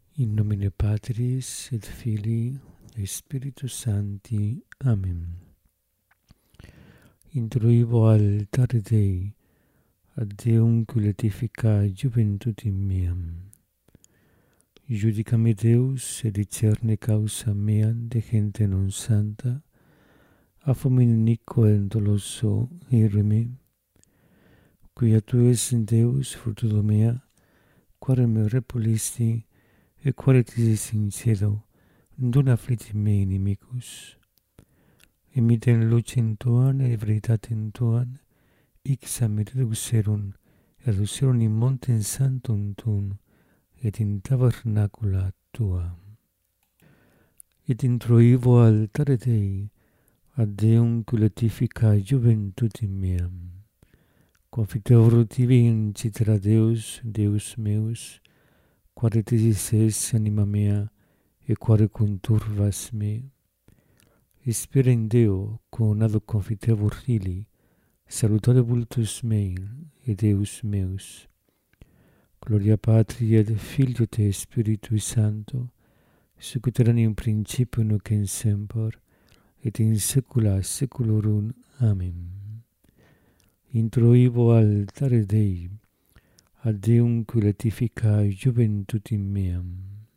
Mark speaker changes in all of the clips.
Speaker 1: In nomine Patris et Filii et Spiritus Sancti. Amen. Introibo altare Dei, ad Deum culetifica juventutem meam. Judicame Deus, et discerne causa meam de gente non santa, a fomine iniquo et doloso ireme, quia tu es Deus fructudo mea, quare me repulisti, et quare tisis in cielo, non afflitti me inimicus. Imiten lucem tuam et veritatem tuam, ixam et reducerum in montem sanctum tuum, et in tabernacula tua. Et introivo altare Dei, ad Deum culetifica juventutem meam. Confiteor tibi incitera Deus, Deus meus, quare tisis es anima mea, et quare conturvas me. Spera in Deo, con ad confitevor fili, salutare vultus mei, et Deus meus. Gloria Patri et Filio et Spiritui Sancto, sic ut erat in principio nunc et semper, et in saecula saeculorum. Amen. Introibo altare Dei, ad Deum culetifica juventutem meam.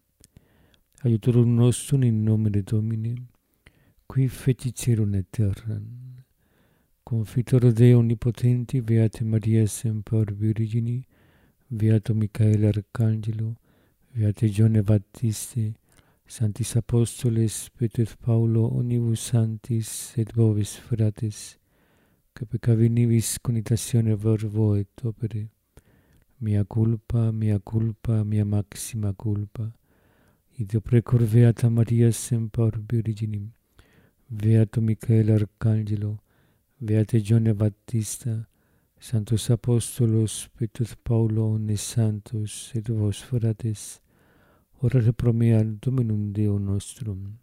Speaker 1: Aiutorum nostrum in nomine Domini, qui fecit caelum et terram. Confitor Dei omnipotenti, Beate Maria semper Virgini, Beato Michael Arcangelo, Beate Gione Baptiste, Sanctis Apostoles, Petrus Paulo, omnibus sanctis et vobis fratres, que peccavi nibis conitatione verbo et opere, mea culpa, mea maxima culpa. Ideo precor Beata Maria semper Virginim, Beato Michael Arcangelo, Beate Gione Baptista, Sanctos Apostolos, Petrus Paulo, omnes santos, et vos fratres, orare pro me ad Dominum Deo nostrum.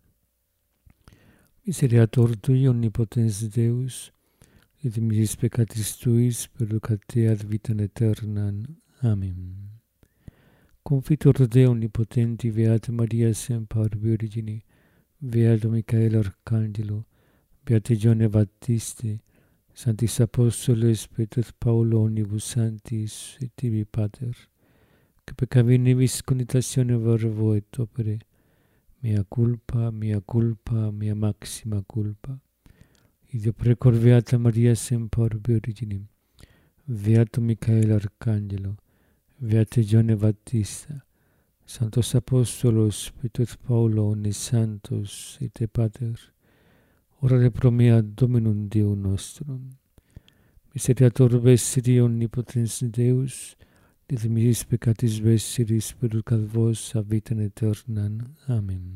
Speaker 1: Misereatur Tui, omnipotens Deus, et misis peccatis Tuis, perducat te ad vitam aeternam. Amen. Confitor Deo omnipotenti, Beata Maria semper Virgini, Beato Michael Arcangelo, Beate Gione Baptiste, Sanctis Apostoles, Petrus Paulo, omnibus sanctis, et tibi Pater, que peccavi nibis conitatione verbo et opere, mea culpa, mea maxima culpa. Ideo precor Beata Maria semper Virginim, Beato Michael Arcangelo, Beate Gione Baptista, Sanctos Apostolos, Petrus Paulo, omnes santos, et te Pater, orare pro me ad Dominum Deo nostrum. Misereatur vestri omnipotens Deus, et misis peccatis vestris perducat vos ad vitam aeternam. Amen.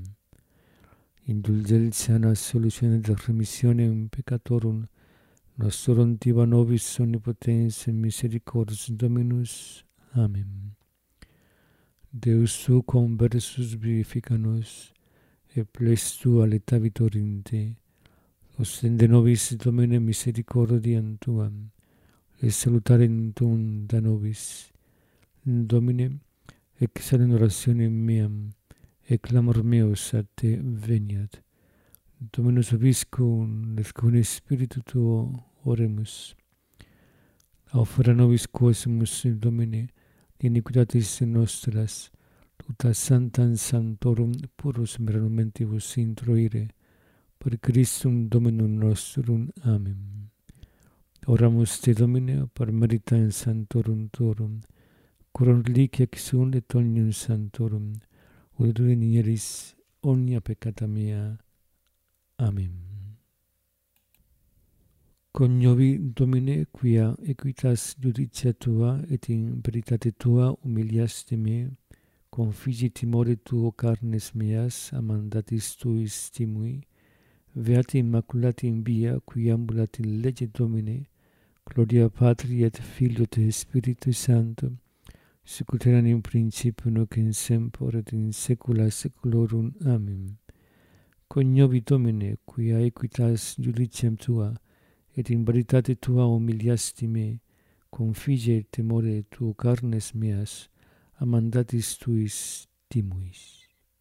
Speaker 1: Indulgentia solutione et remissionem peccatorum nostrorum tiba nobis omnipotens et misericors Dominus. Amen. Deus tu conversus vivifica nos, et ples tua letavitor in te. Ostende nobis Domine misericordiam tuam, et salutarem tuum da nobis. Domine, examen orationem meam, et clamor meus ad te veniat. Dominus vobiscum, et cum Spiritu tuo oremus. Aufera nobis quosimus, Domine, iniquitatis nostras, tuta santam sanctorum purus meramentibus introire, per Christum Dominum nostrum. Amen. Oramus te, Domine, per meritam sanctorum tuorum, cura reliquia sunt et omnium sanctorum, ut renieris omnia peccata mea. Amen. Coniovi, Domine, quia equitas judicia tua et in veritate tua humiliaste me, configi timore tuo carnes meas a mandatis tuis timui, Beati Immaculati in via, qui ambulat in lege Domine, gloria Patri et Filio et Spiritui Sancto, sic ut erat in principio nunc et semper et in saecula saeculorum. Amen. Coniovi, Domine, quia equitas judiciam tua, et in veritate tua humiliasti me, confige timore tuo carnes meas, a mandatis tuis timuis.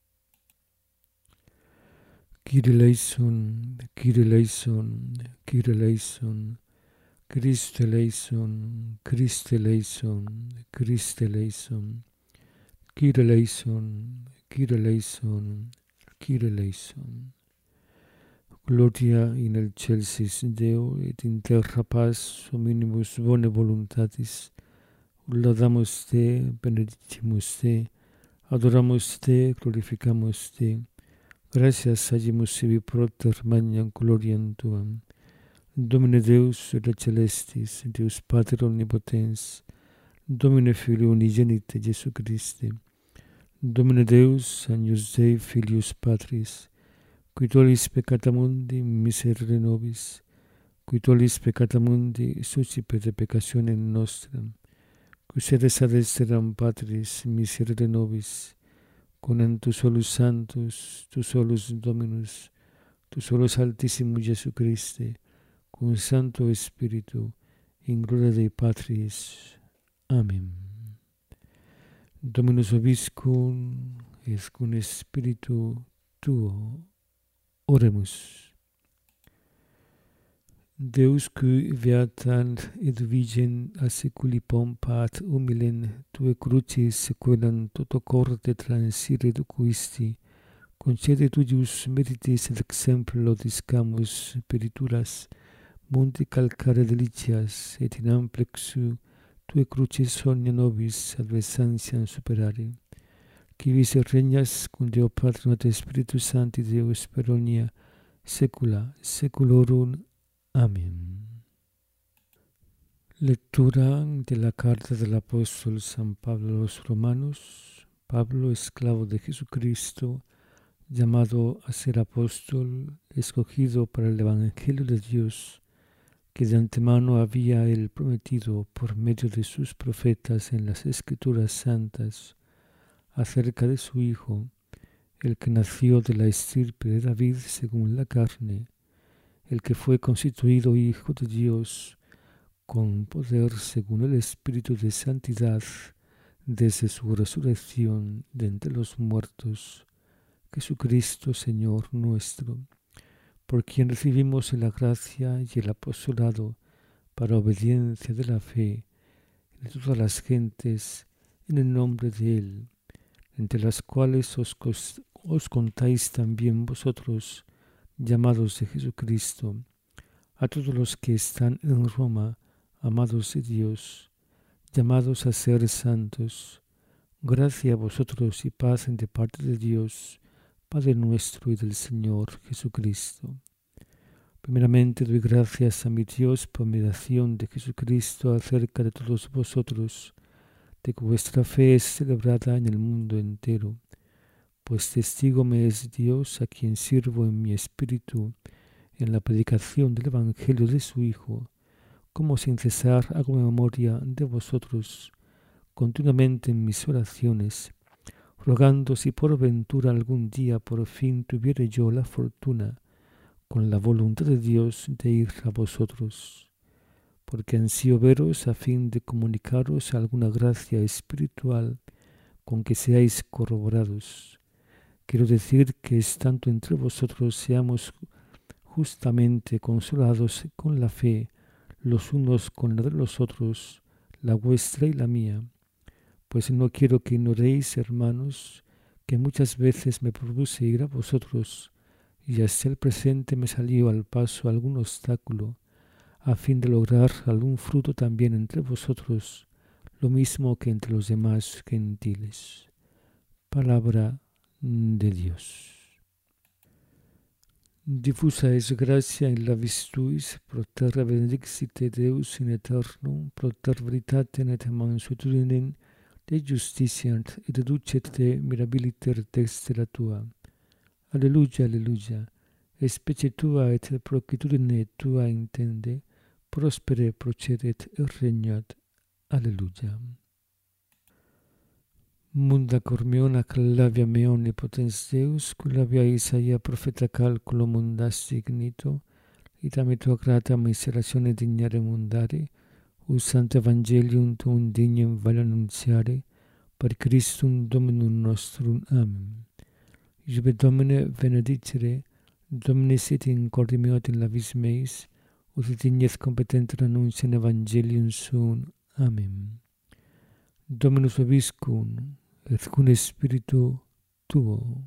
Speaker 1: Kyrie eleison, Kyrie eleison, Kyrie eleison, Christe eleison, Christe eleison, Christe eleison, Kyrie eleison, Kyrie eleison, Kyrie eleison. Gloria in excelsis Deo et in terra paz hominibus bone voluntatis. Laudamus te, benedicimus te, adoramus te, glorificamus te. Gracias agimus sibi propter magnam gloriam tuam. Domine Deus et celestis, Deus Pater omnipotens, Domine Filio unigenite Jesu Christe, Domine Deus, Agnus Dei Filius Patris, qui tollis peccata mundi, miserere nobis, qui tollis peccata mundi, suscipete peccationem nostram, qui sedes ad exteram Patris, miserere nobis, con tu solus Sanctus, tu solus Dominus, tu solus Altissimus Jesu Christe, con Santo Spiritu, in gloria Dei Patris. Amen. Dominus vobiscum, et cum Spiritu tuo. Oremus. Deus qui beatam et vigem a seculi pompat humilem tue crucis sequelam toto corte transire ducuisti, concede tuius meritis et exemplo discamus perituras, munti calcare delicias, et in amplexu tue crucis omnia nobis adversantiam superare. Qui vis regnas cum Deo Patrum et Spiritus Sancti Deus per omnia saecula saeculorum. Amén. Lectura de la carta del apóstol San Pablo a los Romanos. Pablo, esclavo de Jesucristo, llamado a ser apóstol, escogido para el Evangelio de Dios, que de antemano había él prometido por medio de sus profetas en las Escrituras Santas, acerca de su Hijo, el que nació de la estirpe de David según la carne, el que fue constituido Hijo de Dios con poder según el Espíritu de Santidad desde su resurrección de entre los muertos, Jesucristo Señor nuestro, por quien recibimos la gracia y el apostolado para obediencia de la fe de todas las gentes en el nombre de Él, entre las cuales os contáis también vosotros, llamados de Jesucristo, a todos los que están en Roma, amados de Dios, llamados a ser santos, gracia a vosotros y paz de parte de Dios, Padre nuestro y del Señor Jesucristo. Primeramente doy gracias a mi Dios por mediación de Jesucristo acerca de todos vosotros, de que vuestra fe es celebrada en el mundo entero, pues testigo me es Dios, a quien sirvo en mi espíritu en la predicación del Evangelio de su Hijo, como sin cesar hago memoria de vosotros continuamente en mis oraciones, rogando si por ventura algún día por fin tuviere yo la fortuna, con la voluntad de Dios, de ir a vosotros, porque ansío veros a fin de comunicaros alguna gracia espiritual con que seáis corroborados. Quiero decir que estando entre vosotros seamos justamente consolados con la fe, los unos con la de los otros, la vuestra y la mía. Pues no quiero que ignoréis, hermanos, que muchas veces me propuse ir a vosotros, y hasta el presente me salió al paso algún obstáculo, a fin de lograr algún fruto también entre vosotros, lo mismo que entre los demás gentiles. Palabra de Dios. Diffusa es gracia in labis tuis, pro terra benedicite Deus in aeternum, pro ter veritatem et mansuetudinem de justitiam, et ducet te mirabiliter dextera tua. Alleluia, alleluia. E specie tua et proquitudine tua intende, prospere procedet et regnat. Alleluia. Munda cormiona callavia me omnipotens Deus, cullavia Isaia profeta calculo mundas dignito, itame tua grata miseratione dignare mundare, usante evangelium tuum dignum vale annunziare, per Christum Dominum nostrum. Amen. Iube Domine benedicere, Domine sit in corde meo et in labis meis, ut et ignes competenter annunciam Evangelium suum. Amen. Dominus vobiscum, et cum spiritu tuo.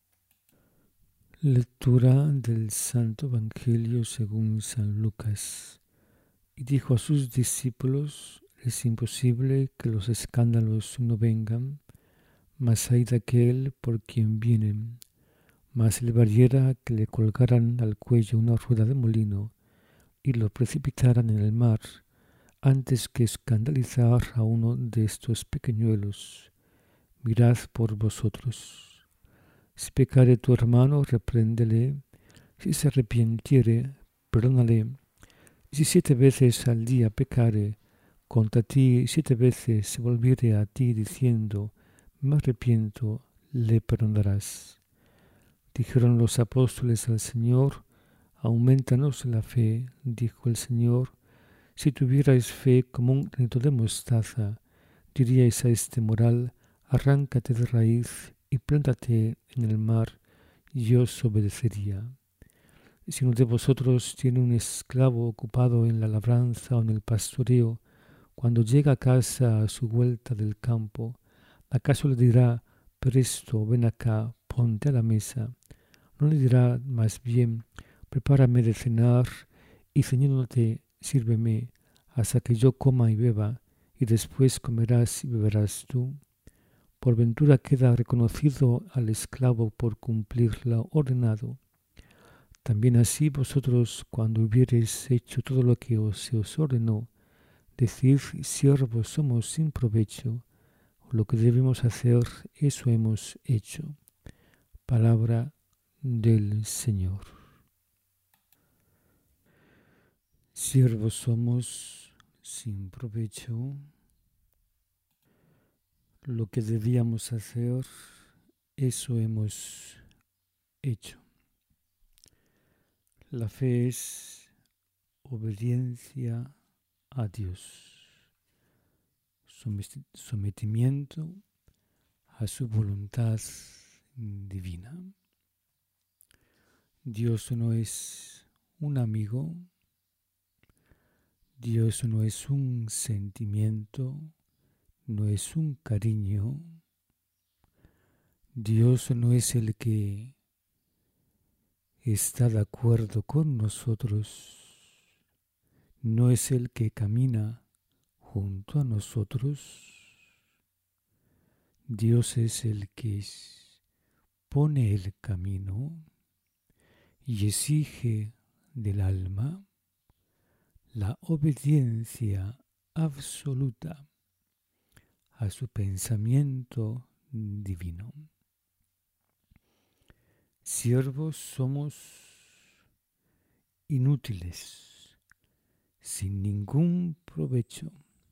Speaker 1: Lectura del Santo Evangelio según San Lucas. Y dijo a sus discípulos: es imposible que los escándalos no vengan, mas hay de aquel por quien vienen. Mas le valiera que le colgaran al cuello una rueda de molino y lo precipitaran en el mar, antes que escandalizar a uno de estos pequeñuelos. Mirad por vosotros. Si pecare tu hermano, repréndele; si se arrepintiere, perdónale. Y si 7 veces al día pecare contra ti, 7 veces se volviere a ti diciendo: me arrepiento, le perdonarás. Dijeron los apóstoles al Señor: aumentanos la fe. Dijo el Señor: si tuvierais fe como un granito de mostaza, diríais a este moral: arráncate de raíz y plántate en el mar, y os obedecería. Si uno de vosotros tiene un esclavo ocupado en la labranza o en el pastoreo, cuando llega a casa a su vuelta del campo, ¿acaso le dirá: presto, ven acá, ponte a la mesa? ¿No le dirá más bien: prepárame de cenar y ceñiéndote sírveme, hasta que yo coma y beba, y después comerás y beberás tú? Por ventura queda reconocido al esclavo por cumplir lo ordenado. También así vosotros, cuando hubiereis hecho todo lo que se os ordenó, decid: siervos somos sin provecho, lo que debemos hacer, eso hemos hecho. Palabra del Señor. Siervos somos sin provecho, lo que debíamos hacer, eso hemos hecho. La fe es obediencia a Dios, sometimiento a su voluntad divina. Dios no es un amigo, Dios no es un sentimiento, no es un cariño. Dios no es el que está de acuerdo con nosotros, no es el que camina junto a nosotros. Dios es el que pone el camino y exige del alma la obediencia absoluta a su pensamiento divino. Siervos somos inútiles, sin ningún provecho,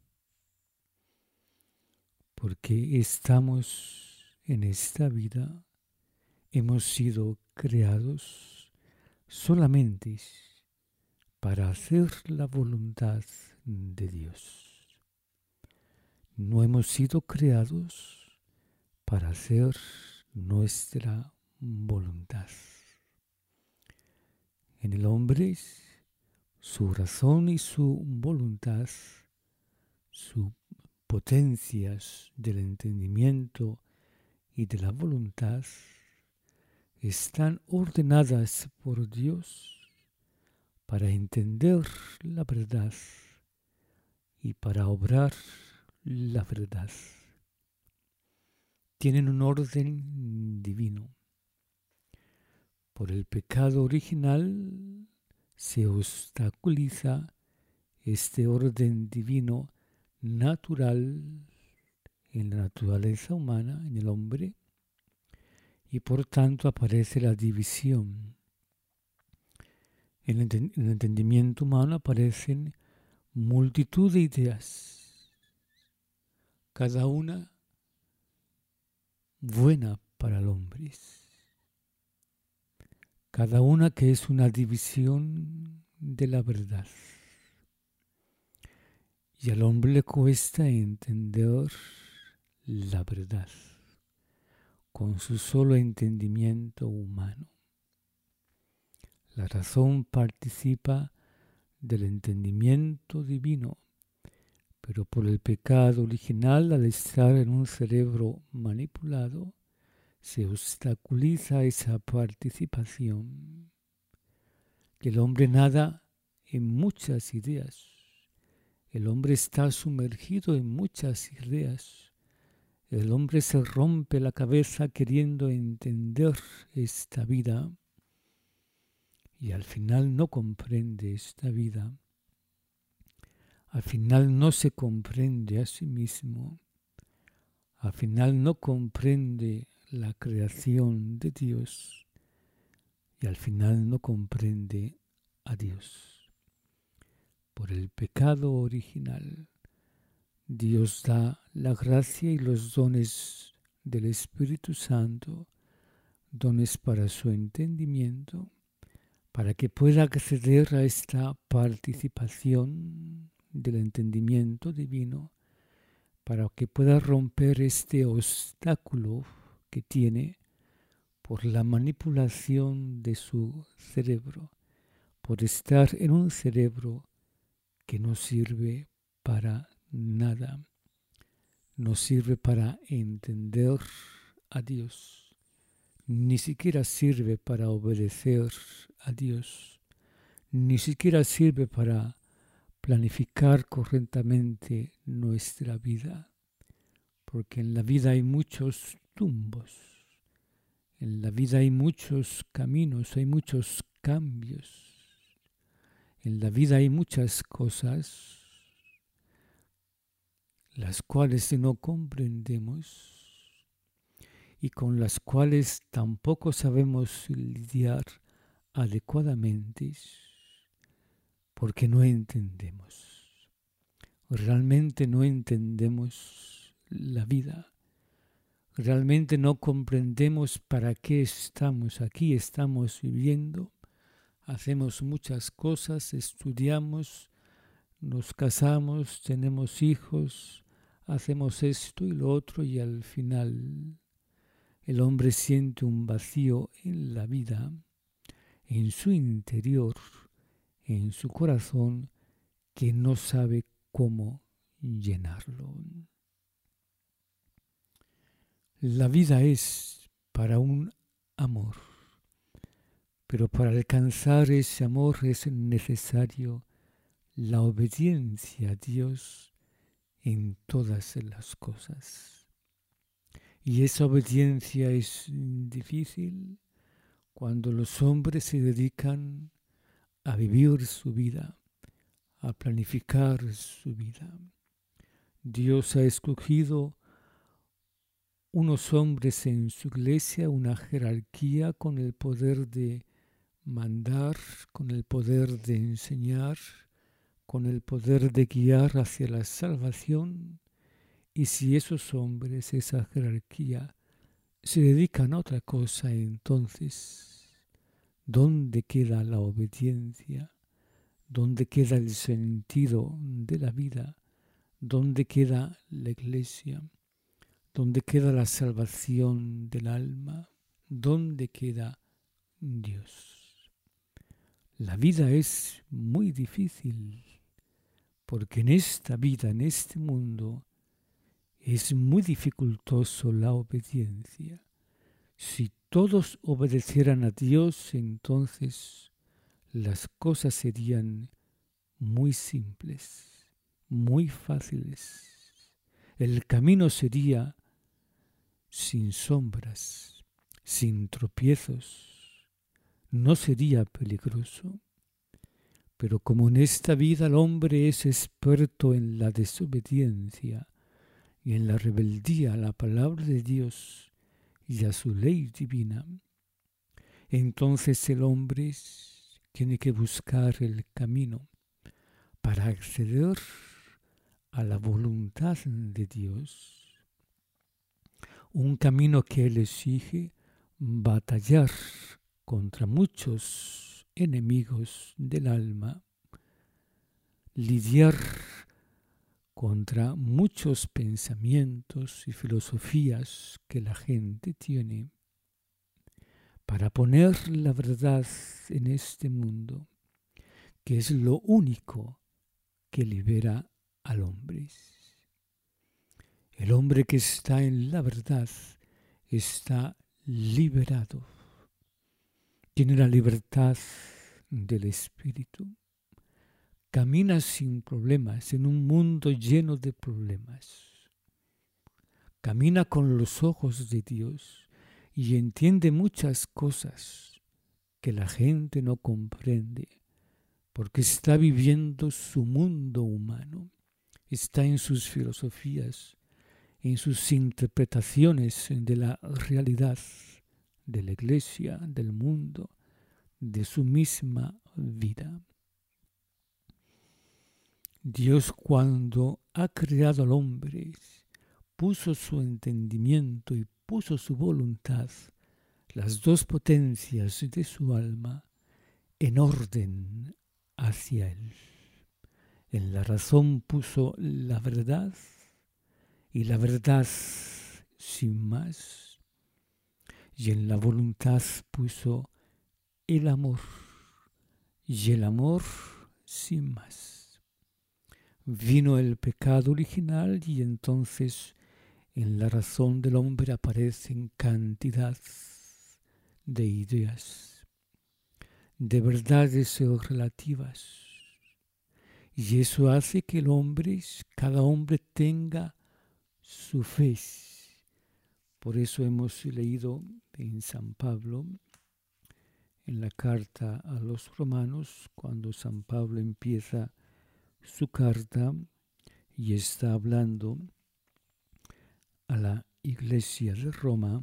Speaker 1: porque estamos en esta vida, hemos sido creados solamente para hacer la voluntad de Dios. No hemos sido creados para hacer nuestra voluntad. En el hombre, su razón y su voluntad, sus potencias del entendimiento y de la voluntad, están ordenadas por Dios para entender la verdad y para obrar la verdad. Tienen un orden divino. Por el pecado original se obstaculiza este orden divino natural en la naturaleza humana, en el hombre, y por tanto aparece la división. En el entendimiento humano aparecen multitud de ideas, cada una buena para el hombre, cada una que es una división de la verdad. Y al hombre le cuesta entender la verdad, con su solo entendimiento humano. La razón participa del entendimiento divino, pero por el pecado original, al estar en un cerebro manipulado, se obstaculiza esa participación. El hombre nada en muchas ideas. El hombre está sumergido en muchas ideas. El hombre se rompe la cabeza queriendo entender esta vida y al final no comprende esta vida. Al final no se comprende a sí mismo. Al final no comprende la creación de Dios y al final no comprende a Dios. Por el pecado original, Dios da la gracia y los dones del Espíritu Santo, dones para su entendimiento, para que pueda acceder a esta participación del entendimiento divino, para que pueda romper este obstáculo que tiene por la manipulación de su cerebro, por estar en un cerebro que no sirve para nada, no sirve para entender a Dios, ni siquiera sirve para obedecer a Dios, ni siquiera sirve para planificar correctamente nuestra vida, porque en la vida hay muchos tumbos, en la vida hay muchos caminos, hay muchos cambios, en la vida hay muchas cosas las cuales no comprendemos y con las cuales tampoco sabemos lidiar adecuadamente porque no entendemos. Realmente no entendemos la vida. Realmente no comprendemos para qué estamos aquí, estamos viviendo, hacemos muchas cosas, estudiamos, nos casamos, tenemos hijos, hacemos esto y lo otro y al final el hombre siente un vacío en la vida, en su interior, en su corazón, que no sabe cómo llenarlo. La vida es para un amor, pero para alcanzar ese amor es necesario la obediencia a Dios en todas las cosas. Y esa obediencia es difícil cuando los hombres se dedican a vivir su vida, a planificar su vida. Dios ha escogido unos hombres en su iglesia, una jerarquía con el poder de mandar, con el poder de enseñar, con el poder de guiar hacia la salvación. Y si esos hombres, esa jerarquía, se dedican a otra cosa, entonces, ¿dónde queda la obediencia? ¿Dónde queda el sentido de la vida? ¿Dónde queda la iglesia? ¿Dónde queda la salvación del alma? ¿Dónde queda Dios? La vida es muy difícil, porque en esta vida, en este mundo, es muy dificultoso la obediencia. Si todos obedecieran a Dios, entonces las cosas serían muy simples, muy fáciles. El camino sería sin sombras, sin tropiezos. No sería peligroso. Pero como en esta vida el hombre es experto en la desobediencia y en la rebeldía a la palabra de Dios y a su ley divina, entonces el hombre tiene que buscar el camino para acceder a la voluntad de Dios. Un camino que él exige batallar contra muchos enemigos del alma, lidiar contra muchos pensamientos y filosofías que la gente tiene para poner la verdad en este mundo, que es lo único que libera al hombre. El hombre que está en la verdad está liberado, tiene la libertad del espíritu, camina sin problemas en un mundo lleno de problemas, camina con los ojos de Dios y entiende muchas cosas que la gente no comprende, porque está viviendo su mundo humano, está en sus filosofías, en sus interpretaciones de la realidad, de la iglesia, del mundo, de su misma vida. Dios, cuando ha creado al hombre, puso su entendimiento y puso su voluntad, las dos potencias de su alma, en orden hacia él. En la razón puso la verdad y la verdad sin más, y en la voluntad puso el amor y el amor sin más. Vino el pecado original y entonces en la razón del hombre aparecen cantidad de ideas, de verdades relativas. Y eso hace que el hombre, cada hombre tenga su fe. Por eso hemos leído en San Pablo, en la carta a los romanos, cuando San Pablo empieza su carta y está hablando a la iglesia de Roma,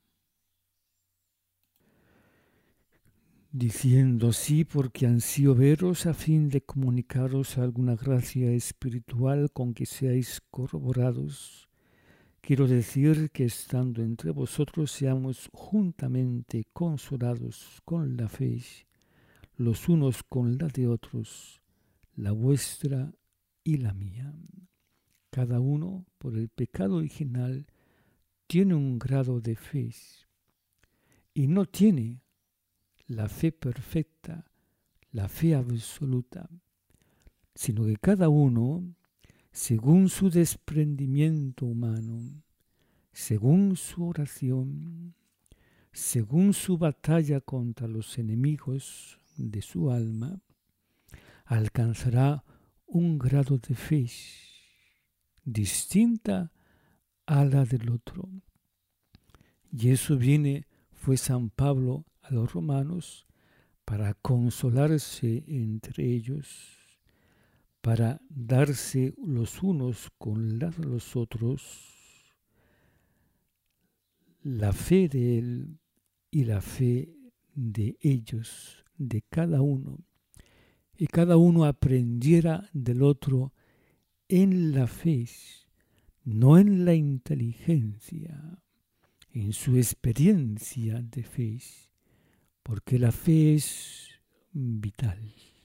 Speaker 1: diciendo así: porque ansío veros a fin de comunicaros alguna gracia espiritual con que seáis corroborados. Quiero decir que estando entre vosotros seamos juntamente consolados con la fe, los unos con la de otros, la vuestra y la mía. Cada uno, por el pecado original, tiene un grado de fe y no tiene la fe perfecta, la fe absoluta, sino que cada uno, según su desprendimiento humano, según su oración, según su batalla contra los enemigos de su alma, alcanzará un grado de fe distinta a la del otro. Y eso fue San Pablo a los romanos para consolarse entre ellos, para darse los unos con los otros la fe de él y la fe de ellos, de cada uno, y cada uno aprendiera del otro en la fe, no en la inteligencia, en su experiencia de fe, porque la fe es vital.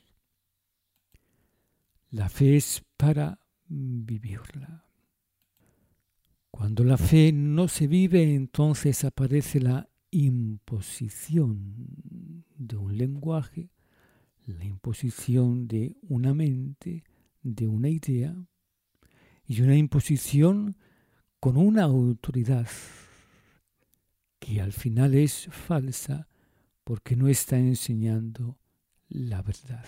Speaker 1: La fe es para vivirla. Cuando la fe no se vive, entonces aparece la imposición de un lenguaje, la imposición de una mente, de una idea, y una imposición con una autoridad que al final es falsa porque no está enseñando la verdad.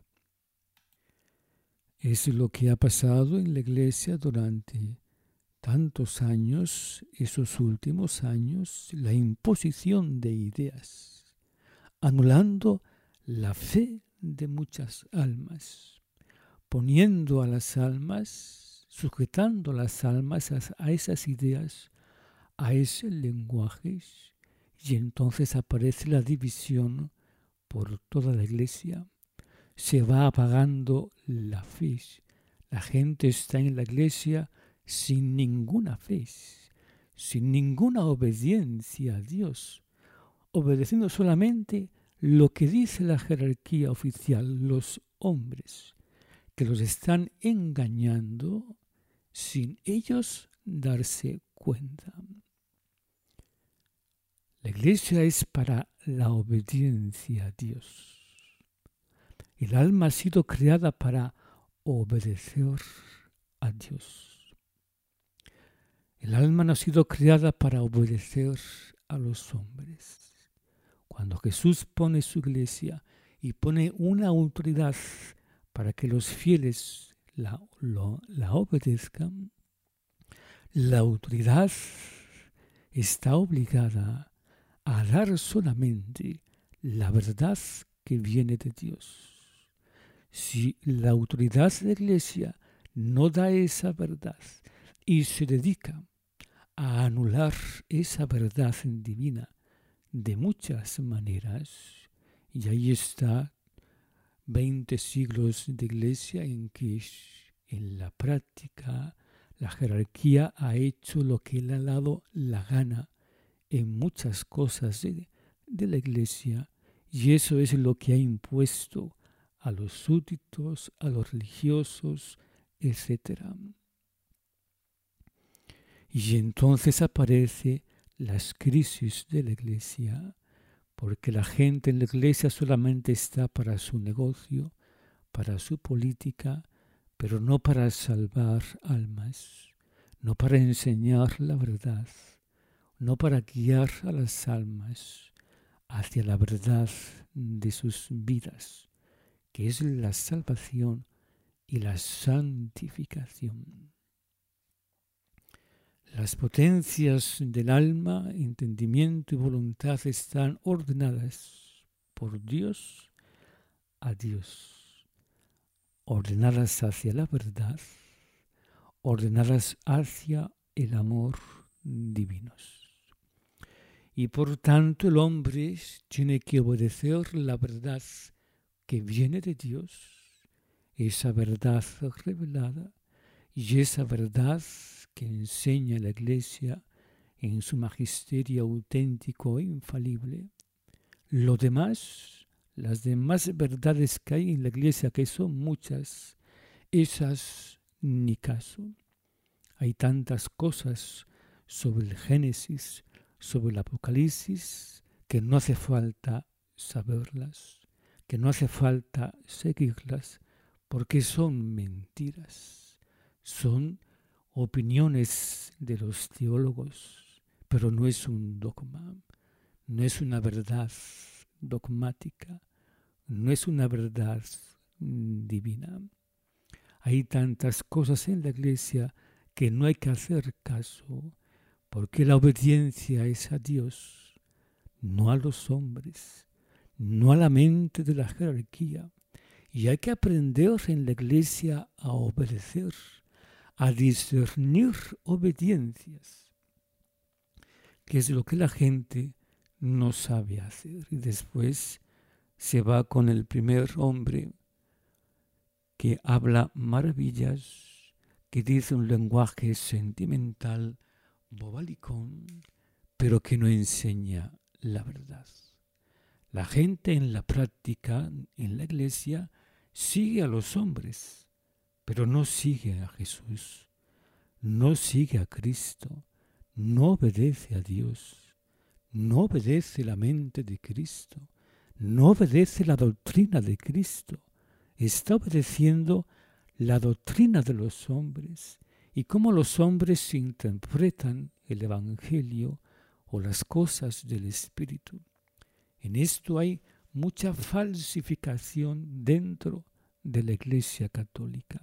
Speaker 1: Es lo que ha pasado en la Iglesia durante tantos años, esos últimos años, la imposición de ideas, anulando la fe de muchas almas, poniendo a las almas, sujetando a las almas a esas ideas, a ese lenguaje, y entonces aparece la división por toda la Iglesia. Se va apagando la fe. La gente está en la Iglesia sin ninguna fe, sin ninguna obediencia a Dios, obedeciendo solamente lo que dice la jerarquía oficial, los hombres, que los están engañando sin ellos darse cuenta. La iglesia es para la obediencia a Dios. El alma ha sido creada para obedecer a Dios. El alma no ha sido creada para obedecer a los hombres. Cuando Jesús pone su iglesia y pone una autoridad para que los fieles la obedezcan, la autoridad está obligada a dar solamente la verdad que viene de Dios. Si la autoridad de la iglesia no da esa verdad y se dedica a anular esa verdad divina de muchas maneras, y ahí está 20 siglos de iglesia en que en la práctica la jerarquía ha hecho lo que le ha dado la gana en muchas cosas de la iglesia, y eso es lo que ha impuesto a los súbditos, a los religiosos, etc. Y entonces aparecen las crisis de la iglesia, porque la gente en la iglesia solamente está para su negocio, para su política, pero no para salvar almas, no para enseñar la verdad, no para guiar a las almas hacia la verdad de sus vidas, que es la salvación y la santificación. Las potencias del alma, entendimiento y voluntad están ordenadas por Dios a Dios, ordenadas hacia la verdad, ordenadas hacia el amor divinos. Y por tanto el hombre tiene que obedecer la verdad que viene de Dios, esa verdad revelada y esa verdad que enseña la Iglesia en su magisterio auténtico e infalible. Lo demás, las demás verdades que hay en la Iglesia, que son muchas, esas ni caso. Hay tantas cosas sobre el Génesis, sobre el Apocalipsis, que no hace falta saberlas, que no hace falta seguirlas, porque son mentiras, son opiniones de los teólogos, pero no es un dogma, no es una verdad dogmática, no es una verdad divina. Hay tantas cosas en la Iglesia que no hay que hacer caso, porque la obediencia es a Dios, no a los hombres, no a la mente de la jerarquía. Y hay que aprender en la Iglesia a obedecer, a discernir obediencias, que es lo que la gente no sabe hacer. Y después se va con el primer hombre que habla maravillas, que dice un lenguaje sentimental, bobalicón, pero que no enseña la verdad. La gente en la práctica, en la iglesia, sigue a los hombres, pero no sigue a Jesús, no sigue a Cristo, no obedece a Dios, no obedece la mente de Cristo, no obedece la doctrina de Cristo, está obedeciendo la doctrina de los hombres y cómo los hombres interpretan el Evangelio o las cosas del Espíritu. En esto hay mucha falsificación dentro de la Iglesia Católica,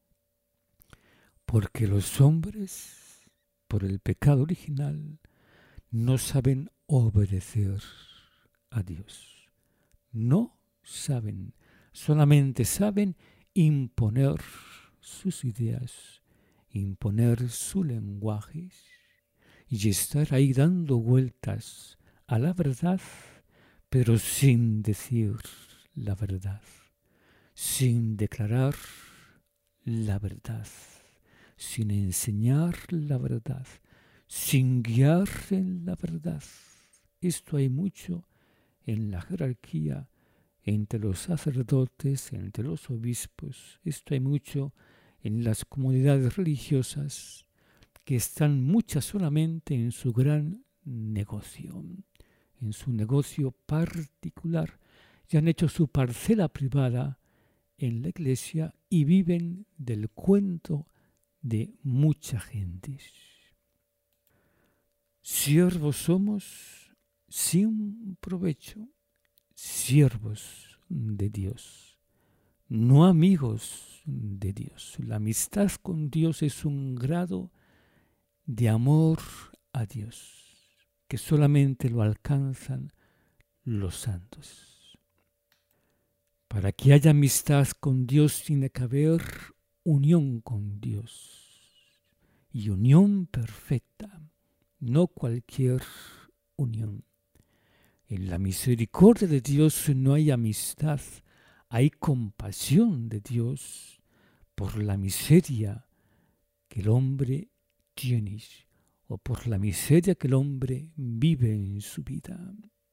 Speaker 1: porque los hombres, por el pecado original, no saben obedecer a Dios. No saben, solamente saben imponer sus ideas, imponer su lenguaje y estar ahí dando vueltas a la verdad, pero sin decir la verdad, sin declarar la verdad, sin enseñar la verdad, sin guiar en la verdad. Esto hay mucho en la jerarquía, entre los sacerdotes, entre los obispos. Esto hay mucho en las comunidades religiosas que están muchas solamente en su gran negocio, en su negocio particular, y han hecho su parcela privada en la iglesia y viven del cuento de mucha gente. Siervos somos sin provecho, siervos de Dios, no amigos de Dios. La amistad con Dios es un grado de amor a Dios que solamente lo alcanzan los santos. Para que haya amistad con Dios tiene que haber unión con Dios y unión perfecta, no cualquier unión. En la misericordia de Dios no hay amistad, hay compasión de Dios por la miseria que el hombre tiene o por la miseria que el hombre vive en su vida.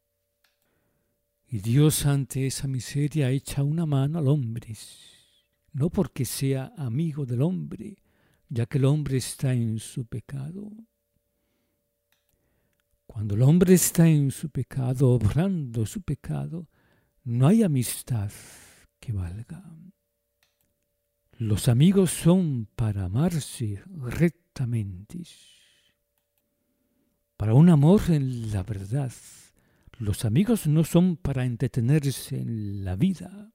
Speaker 1: Y Dios ante esa miseria echa una mano al hombre, no porque sea amigo del hombre, ya que el hombre está en su pecado. Cuando el hombre está en su pecado, obrando su pecado, no hay amistad que valga. Los amigos son para amarse rectamente, para un amor en la verdad. Los amigos no son para entretenerse en la vida,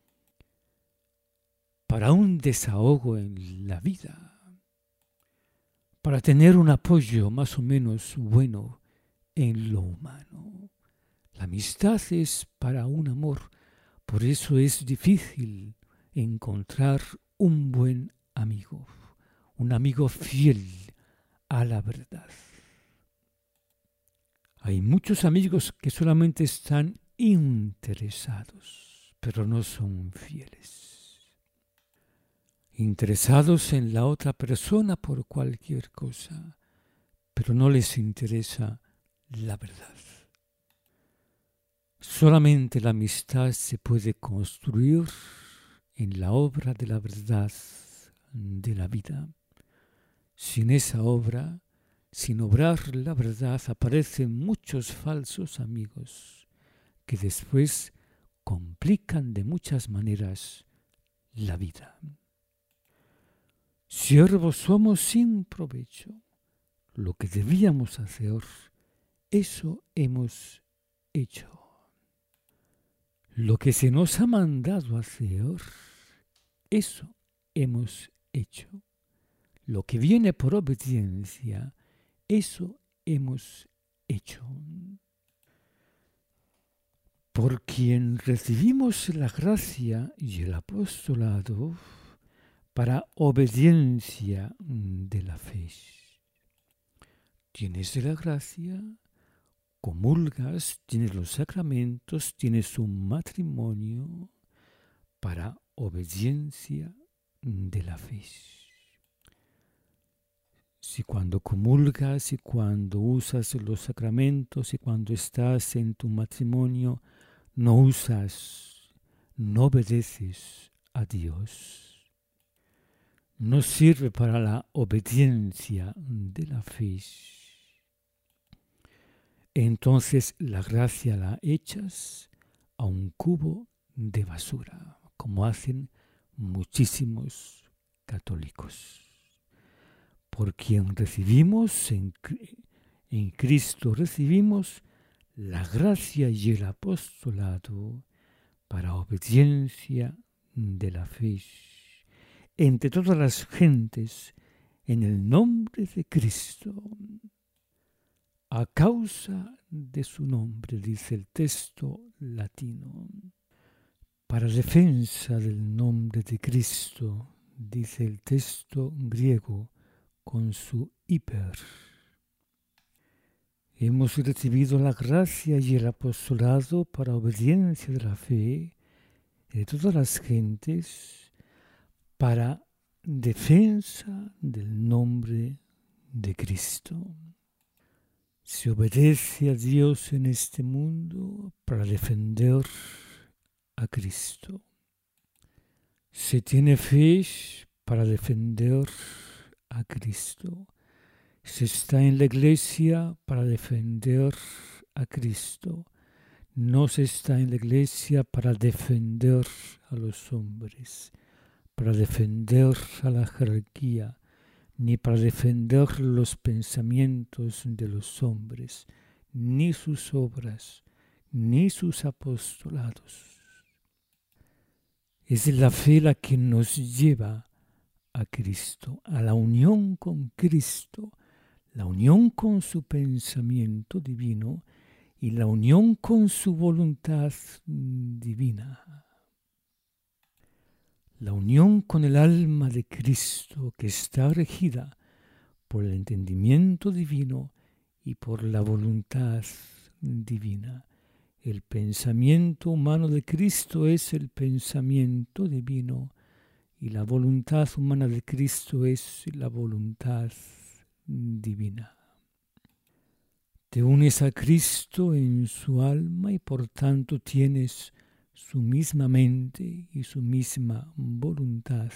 Speaker 1: para un desahogo en la vida, para tener un apoyo más o menos bueno en lo humano. La amistad es para un amor, por eso es difícil encontrar un buen amigo, un amigo fiel a la verdad. Hay muchos amigos que solamente están interesados, pero no son fieles. Interesados en la otra persona por cualquier cosa, pero no les interesa la verdad. Solamente la amistad se puede construir en la obra de la verdad de la vida. Sin esa obra, sin obrar la verdad, aparecen muchos falsos amigos que después complican de muchas maneras la vida. Siervos somos sin provecho. Lo que debíamos hacer, eso hemos hecho. Lo que se nos ha mandado hacer, eso hemos hecho. Lo que viene por obediencia, eso hemos hecho. Por quien recibimos la gracia y el apostolado para obediencia de la fe. Tienes la gracia, comulgas, tienes los sacramentos, tienes un matrimonio para obediencia de la fe. Si cuando comulgas y cuando usas los sacramentos y cuando estás en tu matrimonio no obedeces a Dios, no sirve para la obediencia de la fe. Entonces la gracia la echas a un cubo de basura, como hacen muchísimos católicos. Por quien recibimos, en Cristo recibimos la gracia y el apostolado para obediencia de la fe entre todas las gentes en el nombre de Cristo. A causa de su nombre, dice el texto latino. Para defensa del nombre de Cristo, dice el texto griego, con su hiper. Hemos recibido la gracia y el apostolado para obediencia de la fe de todas las gentes para defensa del nombre de Cristo. Se obedece a Dios en este mundo para defender a Cristo. Se tiene fe para defender a Cristo. Se está en la iglesia para defender a Cristo. No se está en la iglesia para defender a los hombres, para defender a la jerarquía, ni para defender los pensamientos de los hombres, ni sus obras, ni sus apostolados. Es la fe la que nos lleva a Cristo, a la unión con Cristo, la unión con su pensamiento divino y la unión con su voluntad divina. La unión con el alma de Cristo que está regida por el entendimiento divino y por la voluntad divina. El pensamiento humano de Cristo es el pensamiento divino y la voluntad humana de Cristo es la voluntad divina. Te unes a Cristo en su alma y por tanto tienes su misma mente y su misma voluntad.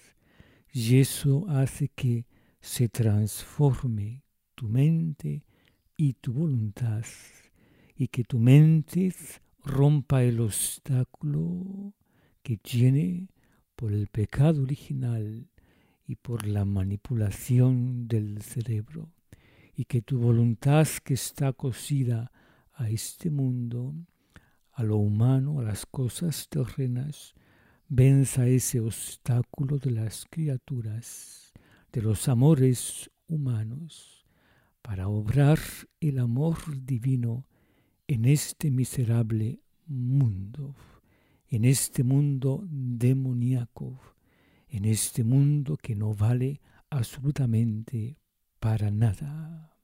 Speaker 1: Y eso hace que se transforme tu mente y tu voluntad y que tu mente rompa el obstáculo que tiene por el pecado original y por la manipulación del cerebro, y que tu voluntad que está cosida a este mundo, a lo humano, a las cosas terrenas, venza ese obstáculo de las criaturas, de los amores humanos, para obrar el amor divino en este miserable mundo, en este mundo demoníaco, en este mundo que no vale absolutamente para nada.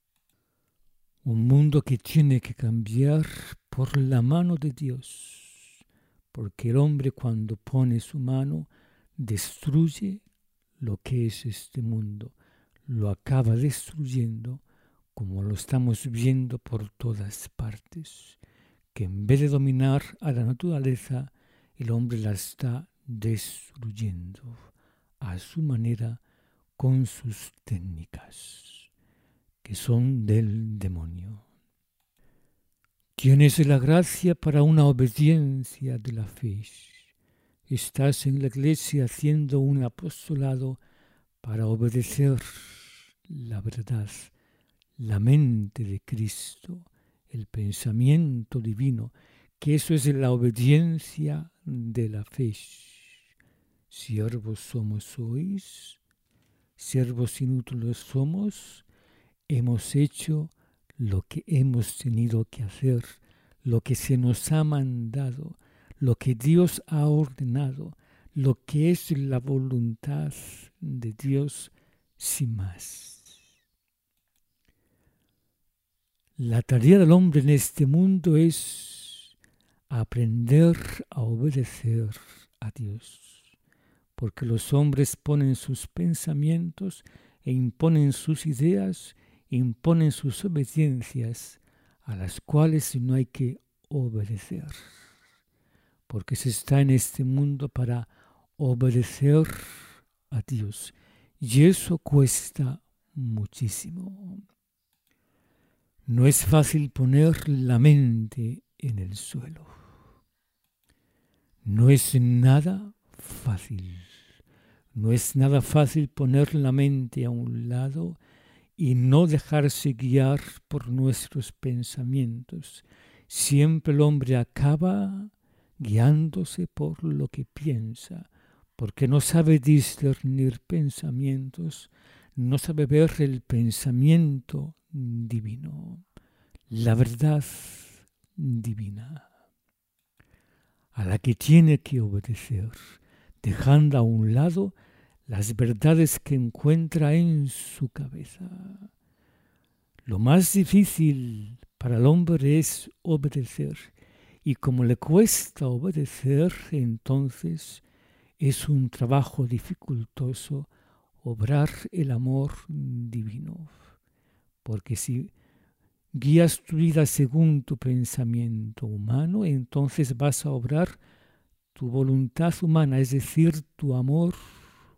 Speaker 1: Un mundo que tiene que cambiar por la mano de Dios, porque el hombre cuando pone su mano destruye lo que es este mundo, lo acaba destruyendo como lo estamos viendo por todas partes, que en vez de dominar a la naturaleza, el hombre la está destruyendo a su manera con sus técnicas, que son del demonio. Tienes la gracia para una obediencia de la fe. Estás en la iglesia haciendo un apostolado para obedecer la verdad, la mente de Cristo, el pensamiento divino, que eso es la obediencia de la fe. Siervos somos hoy, siervos inútiles somos, hemos hecho lo que hemos tenido que hacer, lo que se nos ha mandado, lo que Dios ha ordenado, lo que es la voluntad de Dios sin más. La tarea del hombre en este mundo es aprender a obedecer a Dios, porque los hombres ponen sus pensamientos e imponen sus ideas, imponen sus obediencias, a las cuales no hay que obedecer, porque se está en este mundo para obedecer a Dios, y eso cuesta muchísimo. No es fácil poner la mente en el suelo. No es nada fácil. No es nada fácil poner la mente a un lado y no dejarse guiar por nuestros pensamientos. Siempre el hombre acaba guiándose por lo que piensa, porque no sabe discernir pensamientos, no sabe ver el pensamiento divino, la verdad divina, a la que tiene que obedecer, dejando a un lado las verdades que encuentra en su cabeza. Lo más difícil para el hombre es obedecer, y como le cuesta obedecer, entonces es un trabajo dificultoso obrar el amor divino. Porque si guías tu vida según tu pensamiento humano, entonces vas a obrar tu voluntad humana, es decir, tu amor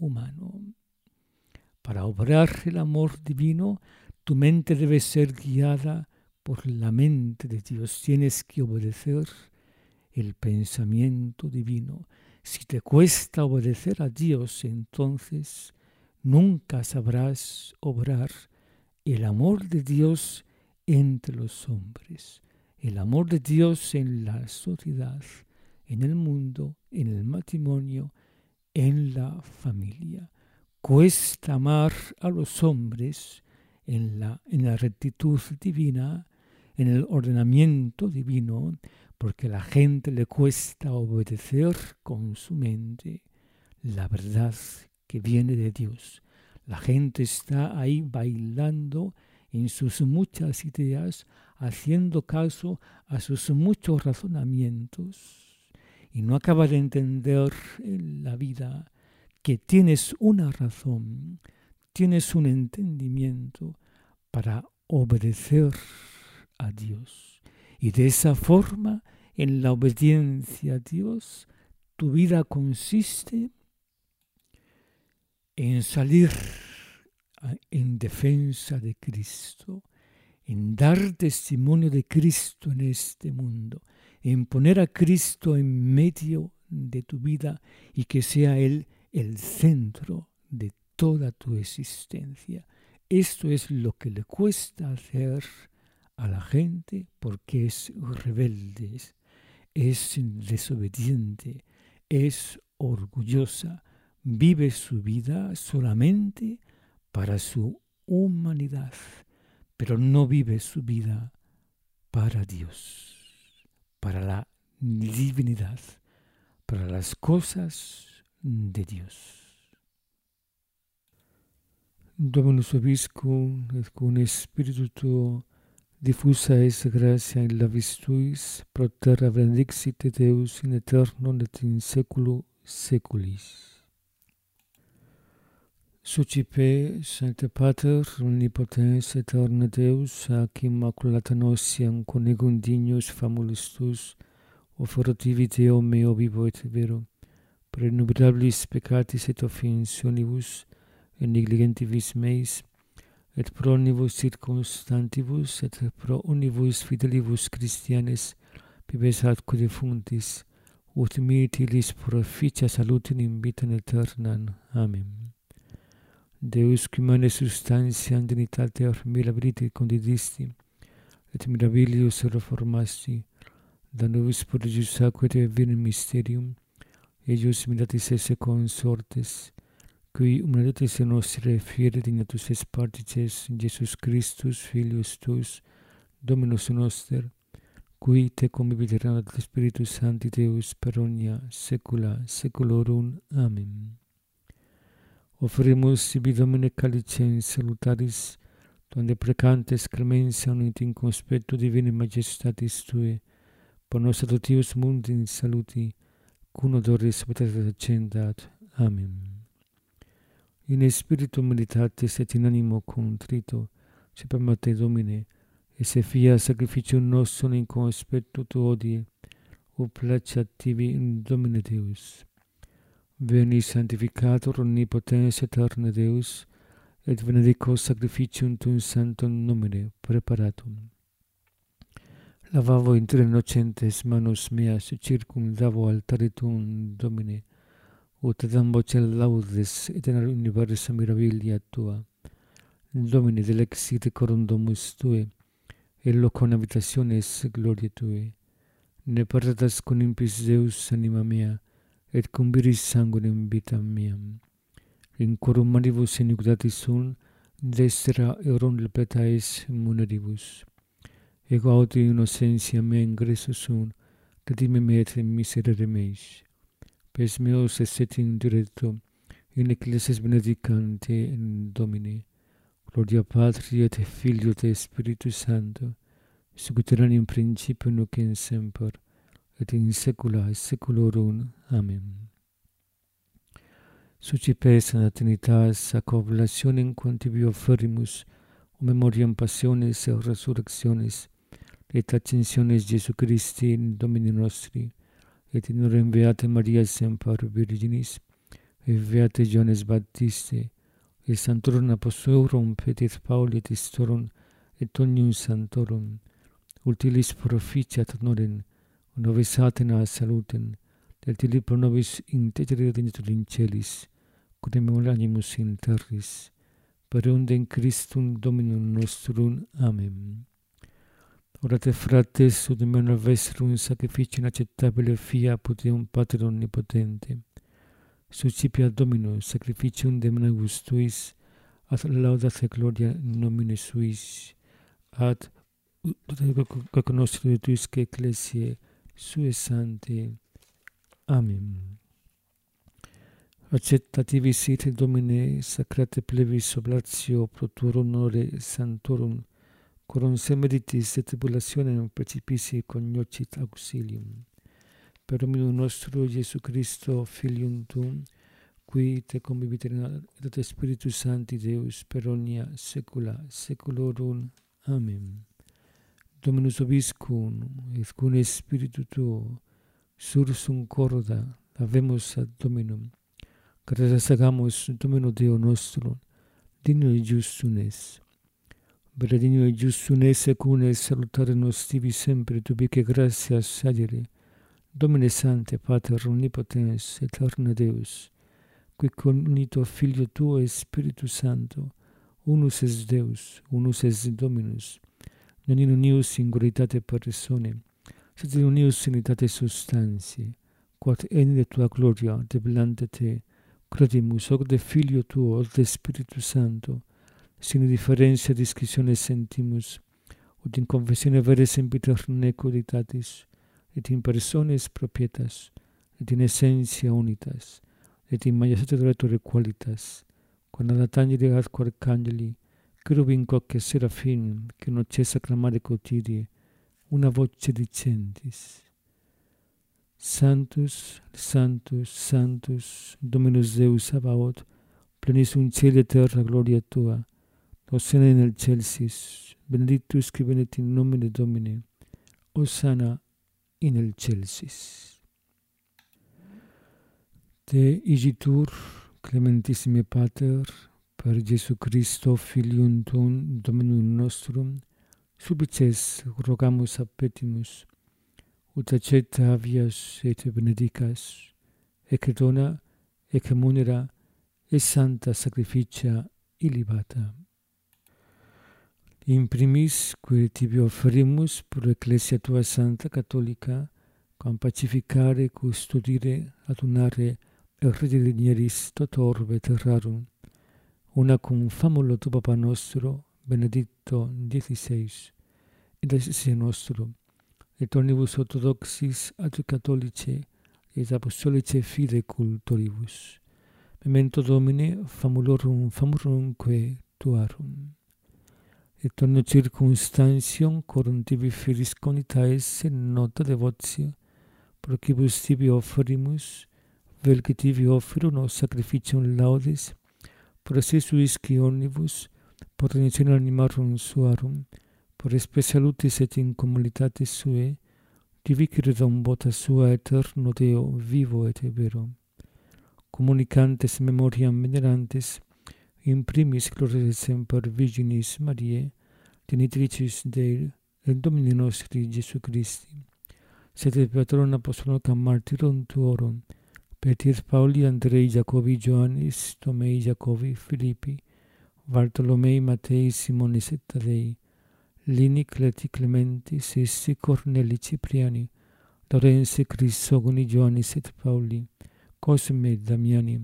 Speaker 1: humano. Para obrar el amor divino, tu mente debe ser guiada por la mente de Dios. Tienes que obedecer el pensamiento divino. Si te cuesta obedecer a Dios, entonces nunca sabrás obrar el amor de Dios entre los hombres, el amor de Dios en la sociedad, en el mundo, en el matrimonio, en la familia. Cuesta amar a los hombres en la rectitud divina, en el ordenamiento divino, porque a la gente le cuesta obedecer con su mente la verdad que viene de Dios. La gente está ahí bailando en sus muchas ideas, haciendo caso a sus muchos razonamientos y no acaba de entender en la vida que tienes una razón, tienes un entendimiento para obedecer a Dios. Y de esa forma, en la obediencia a Dios, tu vida consiste en salir en defensa de Cristo, en dar testimonio de Cristo en este mundo, en poner a Cristo en medio de tu vida y que sea Él el centro de toda tu existencia. Esto es lo que le cuesta hacer a la gente porque es rebelde, es desobediente, es orgullosa, vive su vida solamente para su humanidad, pero no vive su vida para Dios, para la divinidad, para las cosas de Dios. Dominus Vobiscum, et cum spiritu tuo, diffusa es gratia in labis tuis, pro terra benedixit Deus in aeternum et in saeculo saeculis. Sucipe, Sancte Pater, omnipotens aeterne Deus, ac immaculata notiam conegum dignus famulus tus, ofertivi Deo meo vivo et vero, per innumerabilis peccatis et offensionibus, et negligentibus meis, et pro omnibus circumstantibus, et pro omnibus fidelibus Christianes, pibes atque defunctis, ut miratilis proficia salutem in vitam aeternam. Amen. Deus qui humanae substantiam dignitatem mirabilitate condidisti, et mirabilius reformasti, da nobis prodigius aquae vivere mysterium, eius miratis esse consortes, qui humanitas nostre fiere dignatus es partices in Jesus Christus, Filius tuus, Dominus noster, qui te conviviteram ad Spiritus Sancti Deus per omnia saecula saeculorum. Amen. Oferimus sibi Domine calicem salutaris, donde precantes clementia et in conspectu divinae majestatis Tue, por nos adoptivos mundi in saluti, cum odoris sanctatis accendat. Amen. In spiritu meditatis et in animo contrito, sepamat te Domine, et se fia sacrificium nostrum in conspectu tu odie, o placeat tibi in Domine Deus. Veni sanctificator omnipotens aeterne Deus, et benedico sacrificium tuum sanctum nomine preparatum. Lavavo inter innocentes manus meas, circumdavo altare tuum Domine, ut dam voce laudes et in universa mirabilia Tua. Domine delexit corum domus Tue, et locum habitationes gloria Tue. Ne perdas con impis Deus anima mea, et cum viris sanguinem vitam meam. In corum manibus iniquitatis sunt, destra eorum lepetais muneribus. Ego auti innocentia mea ingresso sunt, redime me et miserere meis. Pes meus esset in diretto, in ecclesias benedicante in Domine. Gloria Patri et Filio et Spiritus Sancto, sicut erat in principio nunc et semper, et in saecula saeculorum. Amen. Sucipe Santa Trinitas, ac oblationem quantibi offerimus, o memoriam passiones et resurrectiones, et ascensiones Jesu Christi in Domini nostri, et in orem Beate Maria semper Virginis, et Beate Johannes Baptiste, et Sanctorum Apostolorum Peter Pauli et Istorum, et omnium Sanctorum, utilis proficiat honorem, nobis Athena salutem, del tili pro nobis integere regnitur in celis, quod animus in terris, per undem Christum Dominum nostrum. Amen. Orate frates, ut mena vestrum sacrificium acceptabile fiat Deum Pater omnipotente, suscipia Dominus sacrificium de menibus tuis, ad laudat et gloria nomine suis, ad cognoscere tuisque ecclesiae sue sanctae. Amen. Acceptativis ite Domine sacrate plebis oblatio pro tuo honore sanctorum, coram semeritis et tribulationem precipici coniocit auxilium. Per Dominum nostro Iesu Christo, Filium Tuum, qui te convivit et Spiritus Sancti Deus per omnia saecula saeculorum. Amen. Dominus vobiscum, et cum spiritu tuo, sursum corda, habemus ad Dominum. Gratias agamus Domino Deo nostro, digno et justum es. Vera digno et justum es secune salutare nos tibi sempre, tubique gratias agere. Domine Sancte, Pater omnipotens, aeterne Deus, qui conunito Filio tuo et Spiritus Sancto, unus es Deus, unus es Dominus, non in unius singularitate personae, sed in unius unitate substantiae, quod enim tua gloria debilante te, credimus hoc de Filio tuo, hoc de Spiritus Sancto, sine differentia disquisione sentimus, ut in confessione vere sempiterne coditatis, et in persones propietas, et in essentia unitas, et in majestate Creatore qualitas, quod ad angeli ad arcangeli, cherubim quoque serafim, che non cessa clamare quotidie, una voce dicentis: Sanctus, Sanctus, Sanctus, Dominus Deus Sabaoth, plenis in cieli et terra gloria tua, Hosanna in excelsis, benedictus qui venit in nomine Domini, Hosanna in excelsis. Te igitur, clementissime Pater, per Iesu Christo, Filium Tuum, Dominum nostrum, suplices rogamus appetimus, ut accetta avias et benedicas, ec dona, ec munera, et santa sacrificia illibata. In primis, qui tibi offerimus pro Ecclesia tua Santa Catholica, quam pacificare, custodire, adunare, et redigenieris tot orbe terrarum, una cum famulo tu Papa nostro, Benedicto XVI, et assise nostro, et omnibus orthodoxis ad catholice et apostolice fide cultoribus. Memento Domine famulorum famurumque tuarum. Et omnio circumstantium corum tibi filis conitaes in nota devotio, pro quibus tibi offerimus, vel que tibi offeru nos sacrificium laudes, pro se suisci omnibus, por rendizione animarum suarum, por espe salutis et in communitatis sue, divicere dom vota sua eterno Deo vivo et vero. Communicantes memoriam venerantes, in primis gloriae semper Virginis Mariae, genitricis Dei, et Domini nostri Iesu Christi, sed Petrum apostolorum martyrum tuorum, Petir Pauli, Andrei, Jacobi, Ioannis, Tomei, Jacobi, Filippi, Bartolomei, Matei, Simonis et Tadei, Lini, Cleti, Clementi, Sisti, Corneli, Cipriani, Lorenzi, Crisogoni, Ioannis et Pauli, Cosme, Damiani,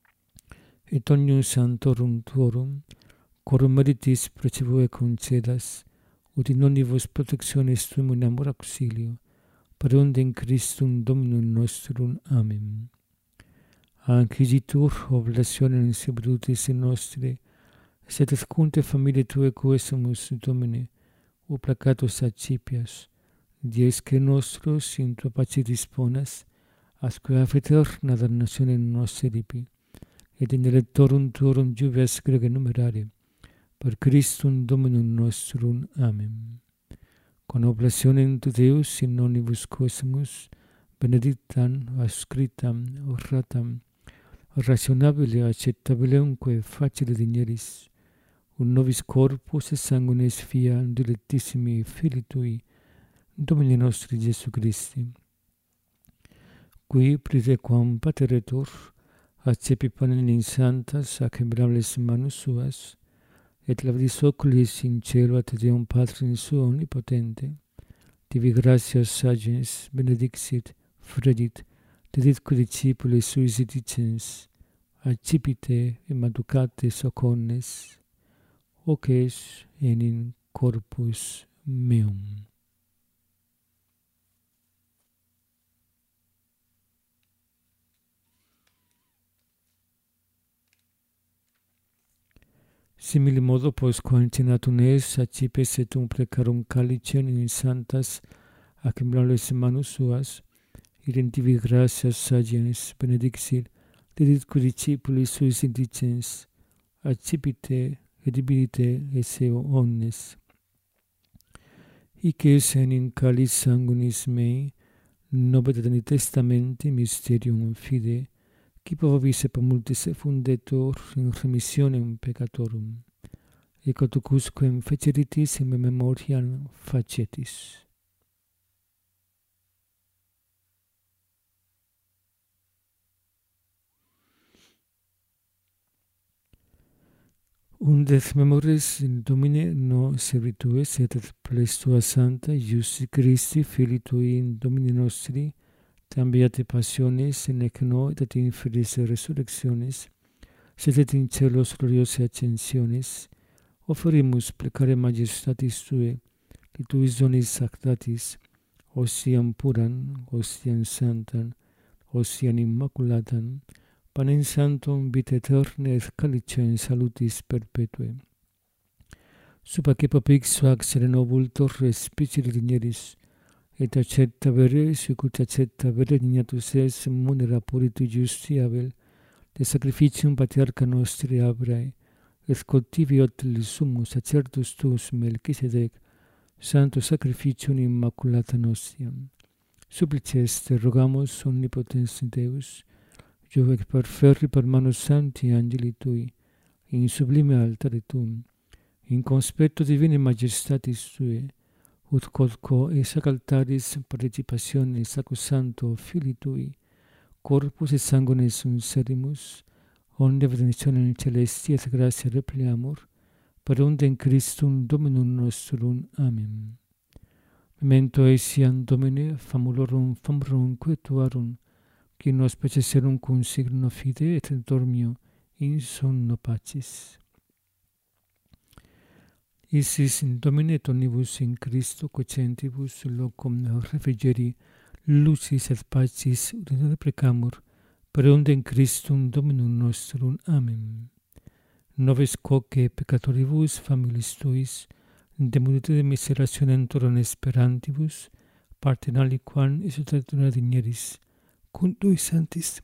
Speaker 1: et omnium sanctorum tuorum, corum meritis precibue concedas, ut in omnibus protectionis tuum in amor auxilio, per undem Christum Dominum nostrum. Amen. Anquisitur oblationem sebriutis in nostri, sed escunte familiae Tuae quesumus, Domine, o placatus accipias, diesque nostros in Tua pace disponas, asque af eterna damnationem nos eripi, et in electorum Tuorum jubias grege numerare, per Christum Dominum nostrum. Amen. Con oblationem tu Deus in omnibus quesumus, benedictam, ascritam, oratam, razionabile, accettabileunque facile digneris, un nobis corpus et sanguinis fia dilectissimi Filii Tui, Domini nostri Jesu Christi, qui praetequam pateretur, accepi panem in sanctas ac membrables manus suas, et labris oculis in cielo ad Deum Patrim suo omnipotente, tibi gratias sagens benedixit, fredit, deditque discipulis suis dicens, accipite et maducate soconnes, hoc es in corpus meum. Simili modo postquam cenatum es, accipes et precarum calicem in sanctas ac membrables manus suas, idem tibi gratias sagens benedixit, deditque discipulis suis dicens, accipite et debite esse omnes. Hic es in calis sanguinis mei, novet ad testamenti mysterium fide, qui vobis et multis fundetur in remissionem peccatorum, et quodusquem feceritis in me memoriam facetis. Undet memoris in Domine no servitues et plestua Santa Iusti Christi Filii Tui in Domini nostri, tam beate passiones in ec no et in fides resurrectionis, sed et in celos gloriose ascensionis, offerimus plecare majestatis Tue, qui Tuis donis sacratis, ostiam puram, ostiam sanctam, ostiam immaculatam, panem sanctum vitae aeterne et calicem salutis perpetue. Subaque papix hoc sereno vultor respicere digneris, et accetta vere, sicut accetta vere dignatus es munera puritu justi Abel, de sacrificium patriarcha nostri Abrae, et cultiviot summus sacertus tuus Melchisedec, santo sacrificium immaculata nostiam. Supplices te rogamus omnipotens Deus, Juvec perferri per manus sancti angeli Tui, in sublime altare Tuum, in conspecto divine majestatis Tue, ut quodquo ex ac altaris participationis sacrosancto Filii Tui, corpus et sanguinis unserimus, onde benedictionem celesti et gratia repliamur, per undem Christum Dominum nostrum. Amen. Memento etiam Domine, famulorum famulorumque Tuarum, qui nos peceserum cum signo fide et dormio in sonno pacis. Isis in Domine et omnibus in Christo quocentibus locum refrigeri lucis et pacis urine precamur, per undem Christum Dominum nostrum. Amen. Noves quoque peccatoribus familis Tuis, de multitude miserationentur esperantibus, partem aliquam exultatuna digneris, cum Tui sanctis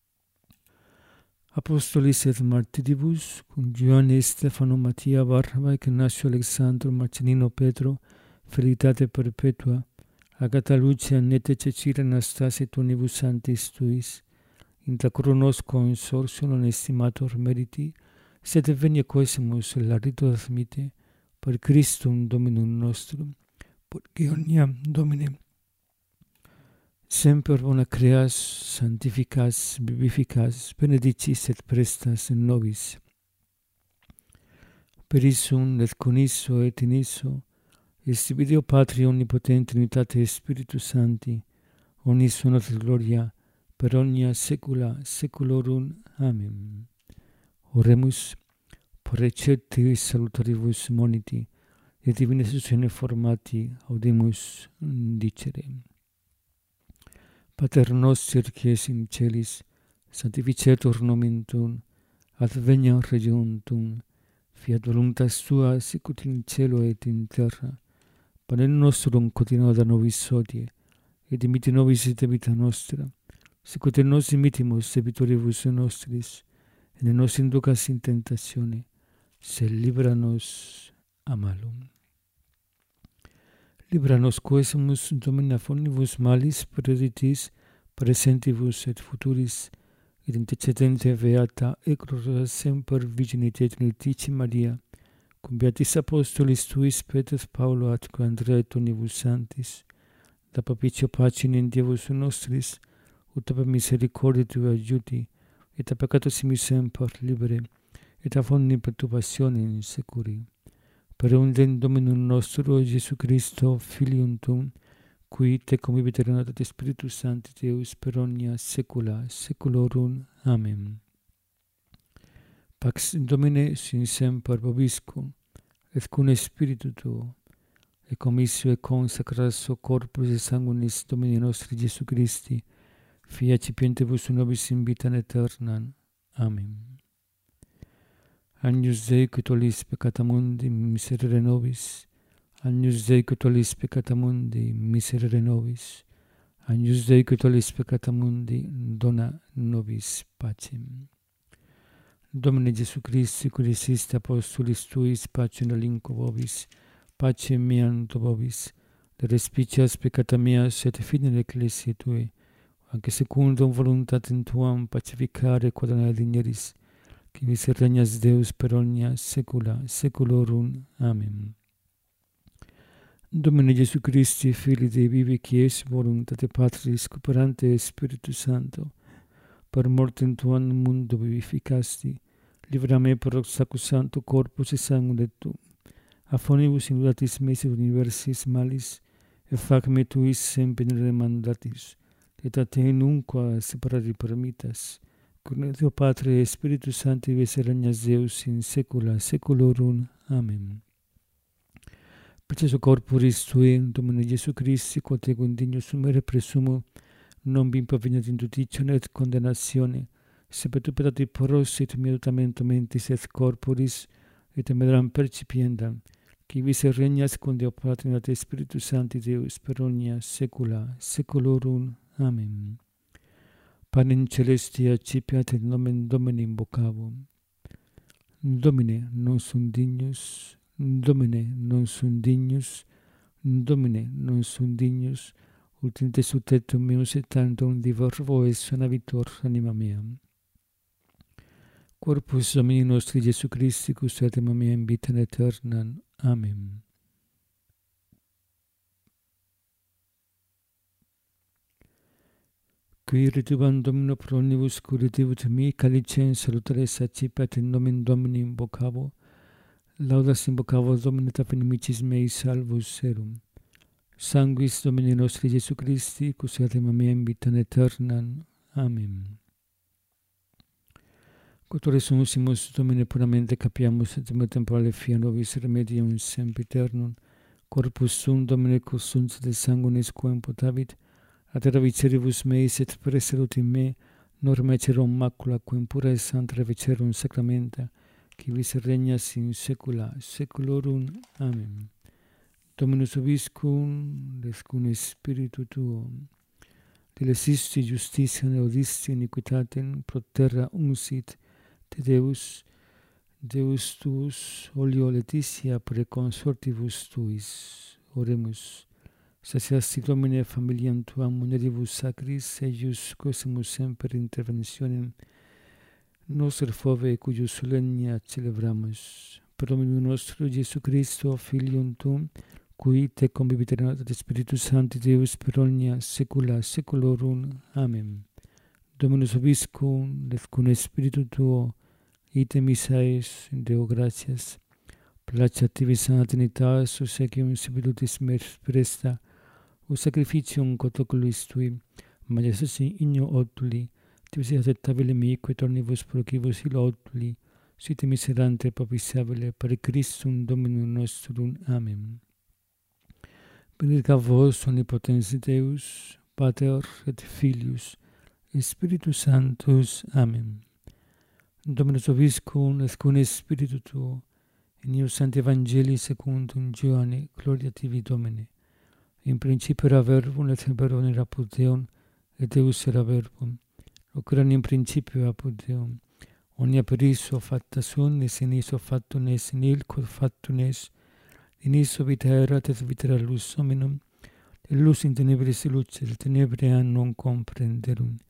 Speaker 1: Apostolis et martiribus, cum Ioanne Stefano Mattia Barnaba, Ignacio Alexandro Marcelino Petro, Felicitate perpetua, Agata Lucia Nete Cecilia Anastasia et unibus sanctis Tuis, intra coronos consortium non estimator meriti, sed venia quesimus la rito admite, per Christum Dominum nostrum, porque omniam Domine semper bona creas, sanctificas, vivificas, benedicis et prestas in nobis. Per issum et con isso et in isso, est Deo Patri omnipotente unitate Spiritus Sancti, omnis honor et gloria, per omnia saecula saeculorum. Amen. Oremus, por recepti salutaribus moniti, et divina istitutione formati audimus dicere. Pater noster qui es in celis, sanctificetur nomen Tuum, adveniat regnum Tuum, fiat voluntas Tua sicut in cielo et in terra. Panem nostrum quotidianum da nobis hodie, et dimitte nobis debita nostra, sicut et nos dimittimus debitoribus nostris, et ne nos inducas in tentatione, sed libera nos a malum. Libera nos quesumus Domine omnibus malis, perditis, presentibus et futuris, id intercedente beata et gloriosa semper Virgine Dei Trinifici Maria, cum beatis apostolis tuis Petrus Paulo atque Andrea et omnibus sanctis, da propicio pacem in Dievus nostris, ut per misericordia tua aiuti, et a peccato simi semper libere, et a omni perturbazione in securi. Per undem Dominum nostro Iesu Christo, Filium tuum, qui te convivit et Spiritus Sancti Deus per omnia saecula saeculorum. Amen. Pax Domine sin semper vobiscum, et cum spiritu tuo, et commissio et consecratio corporis et sanguinis Domini nostri Iesu Christi, Fia cipientibus nobis in vitam aeternam. Amen. Agnus Dei, qui tollis peccata mundi, miserere nobis. Agnus Dei, qui tollis peccata mundi, miserere nobis. Agnus Dei, qui tollis peccata mundi, dona nobis pacem. Domine Iesu Christi, qui diciste apostolis tuis, pacem relinquo vobis, pacem meam do vobis, de respicias peccata meas et fidei ecclesiae tue, anche secundum voluntatem tuam pacificare quadrina digneris, qui vis regnas Deus per omnia saecula saeculorum. Amen. Domine Iesu Christi, Filii Dei vivi, qui es voluntate Patris, cooperante Spiritus Sancto, per mortem tuam mundo vivificasti, libera me per sacrosancto corpus et sanguine tuum, affonibus in datis mesis universis malis, et fac me tuis semper mandatis, et a te nunquam separari permittas, cum Deo Patre et Spiritus Sancti vis regnas Deus in saecula saeculorum. Amen. Perceso corporis tuum, Domine Iesu Christi, quod ego indigno sumere presumo, non bim proveniat in judicione et condemnatione, sed tu petati prosit mia dotamento mentis et corporis, et meram percipiendam, qui vis regnas cum Deo Patre et Spiritus Sancti Deus per omnia saecula saeculorum. Amen. Panem celestia accipiat in nomen Domini invocavo. Domine, non sum dignus, Domine, non sum dignus, Domine, non sum dignus, ut in te sutetum meus et tantum divorvo et sonavitor anima mea. Corpus Domini nostri Iesu Christi, custodiam mea in vitam aeternam. Amen. Qui ritubam Domino pro omnibus curativit mi, calicem salutaris accipiat in nomen Domini invocavo, laudas invocavo Domine et inimicis mei salvus serum. Sanguis Domini nostri Iesu Christi, custodiam mea in vitam aeternam. Amen. Quotore sumus Domine puramente capiamus et temporale fia nobis remedium sempiternum, corpus sum Domine consunt de sanguinis quem potavit, ad viceribus meis et preserut in me, norma cerum macula quem pura et santa revicerum sacramenta, qui vis regnas in saecula saeculorum. Amen. Dominus vobiscum, et cum spiritu tuo, dilesisti justitiam et audisti iniquitatem, pro terra uncit te Deus, Deus tuus, olio laetitia pre consortibus tuis. Oremus. Saciasti Domine familiam tuam munieribus sacris, eius cosimus semper interventionem nostre fove, cuius solennia celebramus. Per Dominum nostro Iesu Christo, Filium tuum, qui te convivit et Spiritus Sancti Deus per omnia saecula saeculorum. Amen. Dominus vobiscum, et cum spiritu tuo, ite missaes, Deo gratias. Placeat tibi sana Trinitas, obsequium sapientis me presta, o sacrificium quod oculis tui, majestas igno otuli, tibus acceptabile mihi et omnibus procibus illa otuli, site miserante propitiabile per Christum Dominum nostrum. Amen. Benedicat vos omnipotens Deus, Pater et Filius, et Spiritus Sanctus. Amen. Dominus vobiscum, et cum spiritu tuo, in ius Sancti Evangelii secundum Ioanne, gloria tibi Domine. In principio era verbum, et verbum era apud Deum, et Deus era verbum. Loqueram in principio apud Deum. Omnia per iso facta sunt, et in iso factum est, in ilquod factum est. In iso vita erat, et vita era lux hominum. Et lux in tenebris luce, et tenebrae non comprenderum.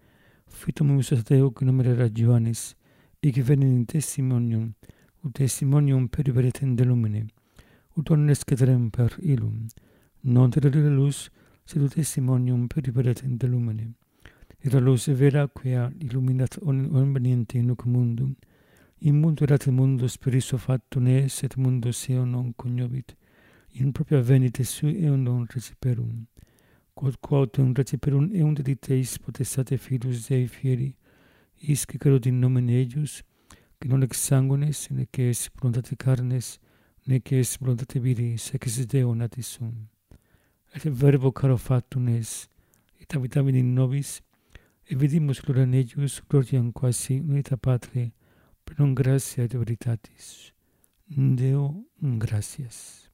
Speaker 1: Fitomus Deo que numerera Johannes, et que venen in testimonium, ut testimonium periveretem de lumine, ut omnes cederem per illum, non terere luz, sed ut testimonium periveretem de lumine. Et la luz vera quia illuminat omniente nuc mundum, in mundo erat mundus per isso factum es, et mundus eo non cognovit, in propria venite sui eo non reciperum. Quod reciperum eum dediteis potestate filus Dei fieri, isque credo in nomine eius, que non ex sanguinis, nec es voluntate carnes, nec es voluntate viri, sec es Deo natis sum. Et verbo caro factum es, et habitavit in nobis, et vidimus gloriam eius, gloriam quasi unita Patri, per non gratia et veritatis. Deo gratias.